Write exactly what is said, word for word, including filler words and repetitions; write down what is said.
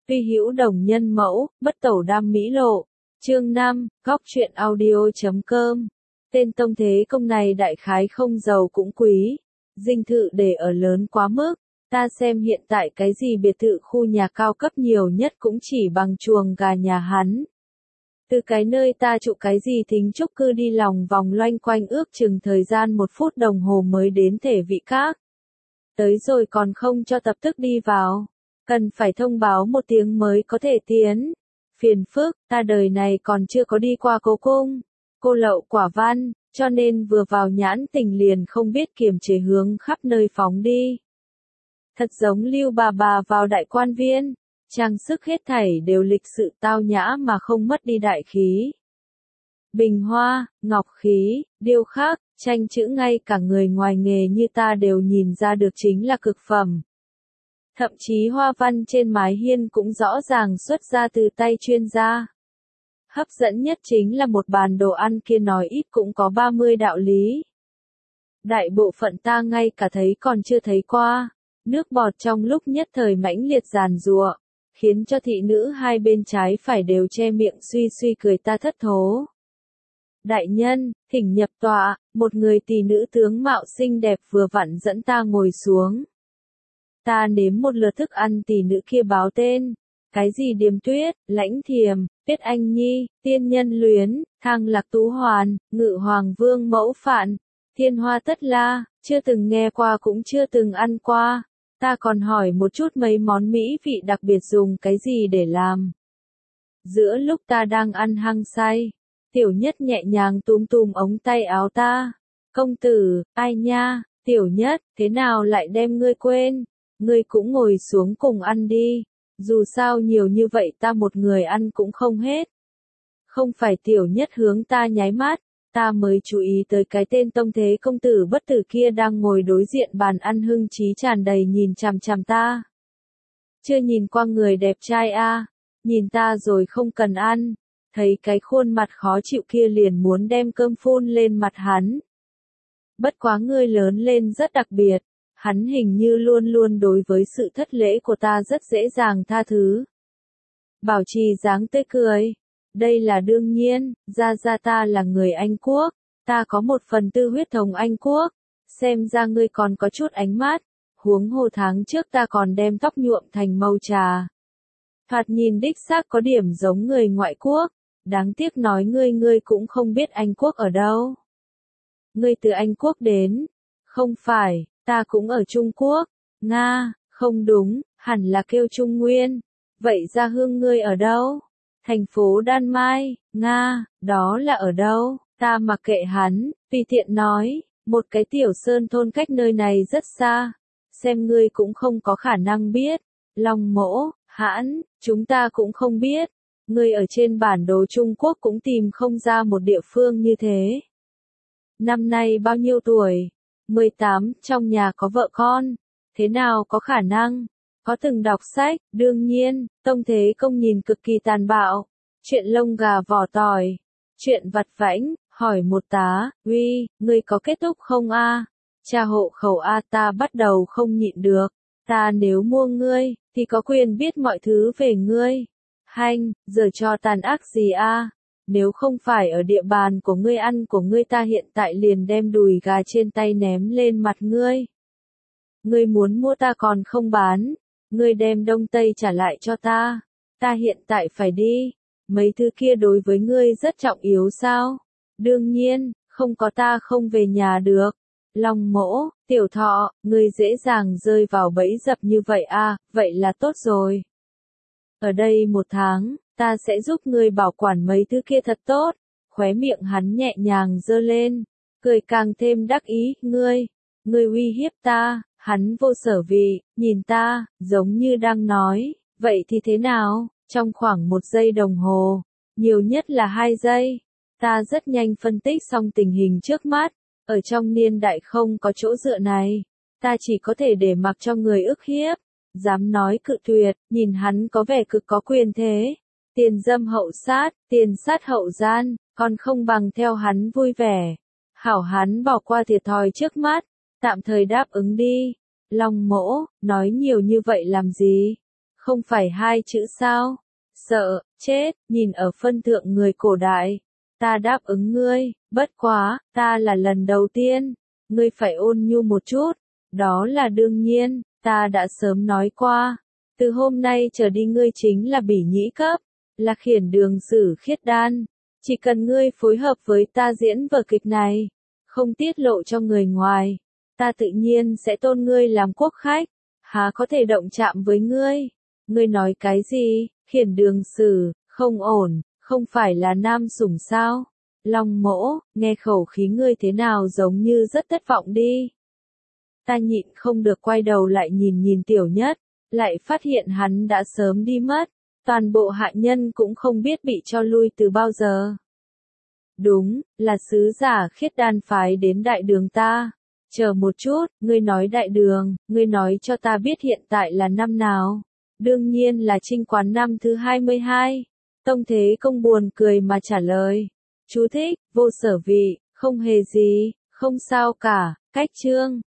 Tuy hữu đồng nhân mẫu, bất tẩu đam mỹ lộ. Chương năm, góc truyện audio chấm com. Tên Tông Thế Công này đại khái không giàu cũng quý. Dinh thự để ở lớn quá mức. Ta xem hiện tại cái gì biệt thự khu nhà cao cấp nhiều nhất cũng chỉ bằng chuồng gà nhà hắn. Từ cái nơi ta trụ cái gì thính trúc cư đi lòng vòng loanh quanh ước chừng thời gian một phút đồng hồ mới đến thể vị các. Tới rồi còn không cho tập tức đi vào. Cần phải thông báo một tiếng mới có thể tiến. Phiền phức, ta đời này còn chưa có đi qua cố cung. Cô lậu quả văn, cho nên vừa vào nhãn tình liền không biết kiềm chế hướng khắp nơi phóng đi. Thật giống Lưu bà bà vào đại quan viên, trang sức hết thảy đều lịch sự tao nhã mà không mất đi đại khí. Bình hoa, ngọc khí, điêu khắc, tranh chữ ngay cả người ngoài nghề như ta đều nhìn ra được chính là cực phẩm. Thậm chí hoa văn trên mái hiên cũng rõ ràng xuất ra từ tay chuyên gia. Hấp dẫn nhất chính là một bàn đồ ăn kia nói ít cũng có ba mươi đạo lý. Đại bộ phận ta ngay cả thấy còn chưa thấy qua. Nước bọt trong lúc nhất thời mãnh liệt giàn giụa, khiến cho thị nữ hai bên trái phải đều che miệng suy suy cười ta thất thố. Đại nhân, thỉnh nhập tọa, một người tỷ nữ tướng mạo xinh đẹp vừa vặn dẫn ta ngồi xuống. Ta nếm một lượt thức ăn tỷ nữ kia báo tên, cái gì Điềm Tuyết, Lãnh Thiềm, Tuyết Anh Nhi, Tiên Nhân Luyến, Thang Lạc Tú Hoàn, Ngự Hoàng Vương Mẫu Phạn, Thiên Hoa Tất La, chưa từng nghe qua cũng chưa từng ăn qua. Ta còn hỏi một chút mấy món mỹ vị đặc biệt dùng cái gì để làm. Giữa lúc ta đang ăn hăng say, Tiểu Nhất nhẹ nhàng túm túm ống tay áo ta. Công tử, ai nha, Tiểu Nhất, thế nào lại đem ngươi quên? Ngươi cũng ngồi xuống cùng ăn đi. Dù sao nhiều như vậy ta một người ăn cũng không hết. Không phải Tiểu Nhất hướng ta nháy mắt. Ta mới chú ý tới cái tên Tông Thế Công tử bất tử kia đang ngồi đối diện bàn ăn hưng trí tràn đầy nhìn chằm chằm ta. Chưa nhìn qua người đẹp trai a, à, nhìn ta rồi không cần ăn, thấy cái khuôn mặt khó chịu kia liền muốn đem cơm phun lên mặt hắn. Bất quá ngươi lớn lên rất đặc biệt, hắn hình như luôn luôn đối với sự thất lễ của ta rất dễ dàng tha thứ. Bảo trì dáng tươi cười. Đây là đương nhiên, ra ra ta là người Anh Quốc, ta có một phần tư huyết thống Anh Quốc, xem ra ngươi còn có chút ánh mắt, huống hồ tháng trước ta còn đem tóc nhuộm thành màu trà. Thoạt nhìn đích xác có điểm giống người ngoại quốc, đáng tiếc nói ngươi ngươi cũng không biết Anh Quốc ở đâu. Ngươi từ Anh Quốc đến, không phải, ta cũng ở Trung Quốc, Nga, không đúng, hẳn là kêu Trung Nguyên, vậy gia hương ngươi ở đâu? Thành phố Đan Mai, Nga, đó là ở đâu? Ta mặc kệ hắn, tùy tiện nói, một cái tiểu sơn thôn cách nơi này rất xa, xem ngươi cũng không có khả năng biết. Long Mỗ, hãn, chúng ta cũng không biết, ngươi ở trên bản đồ Trung Quốc cũng tìm không ra một địa phương như thế. Năm nay bao nhiêu tuổi? mười tám, trong nhà có vợ con, thế nào có khả năng? Có từng đọc sách, đương nhiên, Tông Thế Công nhìn cực kỳ tàn bạo. Chuyện lông gà vỏ tỏi, chuyện vặt vãnh, hỏi một tá, uy, ngươi có kết thúc không a? Cha hộ khẩu a, ta bắt đầu không nhịn được. Ta nếu mua ngươi, thì có quyền biết mọi thứ về ngươi. Hanh, giờ cho tàn ác gì a? Nếu không phải ở địa bàn của ngươi ăn của ngươi ta hiện tại liền đem đùi gà trên tay ném lên mặt ngươi. Ngươi muốn mua ta còn không bán. Ngươi đem Đông Tây trả lại cho ta. Ta hiện tại phải đi. Mấy thứ kia đối với ngươi rất trọng yếu sao? Đương nhiên, không có ta không về nhà được. Long Mỗ, Tiểu Thọ, ngươi dễ dàng rơi vào bẫy dập như vậy à, vậy là tốt rồi. Ở đây một tháng, ta sẽ giúp ngươi bảo quản mấy thứ kia thật tốt. Khóe miệng hắn nhẹ nhàng giơ lên, cười càng thêm đắc ý, ngươi, ngươi uy hiếp ta. Hắn vô sở vị, nhìn ta, giống như đang nói, vậy thì thế nào? Trong khoảng một giây đồng hồ, nhiều nhất là hai giây, ta rất nhanh phân tích xong tình hình trước mắt, ở trong niên đại không có chỗ dựa này, ta chỉ có thể để mặc cho người ức hiếp, dám nói cự tuyệt, nhìn hắn có vẻ cực có quyền thế, tiền dâm hậu sát, tiền sát hậu gian, còn không bằng theo hắn vui vẻ, hảo hắn bỏ qua thiệt thòi trước mắt. Tạm thời đáp ứng đi. Long Mỗ, nói nhiều như vậy làm gì? không phải hai chữ sao? Sợ, chết, nhìn ở phân thượng người cổ đại. Ta đáp ứng ngươi, bất quá, ta là lần đầu tiên. Ngươi phải ôn nhu một chút. Đó là đương nhiên, ta đã sớm nói qua. Từ hôm nay trở đi ngươi chính là bỉ nhĩ cấp, là khiển đường sử khiết đan. Chỉ cần ngươi phối hợp với ta diễn vở kịch này, không tiết lộ cho người ngoài, ta tự nhiên sẽ tôn ngươi làm quốc khách, há có thể động chạm với ngươi. Ngươi nói cái gì, khiển đường sử, không ổn, không phải là nam sủng sao? Long Mỗ, nghe khẩu khí ngươi thế nào giống như rất thất vọng đi. Ta nhịn không được quay đầu lại nhìn nhìn Tiểu Nhất, lại phát hiện hắn đã sớm đi mất, toàn bộ hạ nhân cũng không biết bị cho lui từ bao giờ. Đúng, là sứ giả khiết đan phái đến đại đường ta. Chờ một chút, ngươi nói đại đường, ngươi nói cho ta biết hiện tại là năm nào. Đương nhiên là Trinh Quán năm thứ hai mươi hai. Tông Thế Công buồn cười mà trả lời. Chú thích, vô sở vị, không hề gì, không sao cả, cách chương.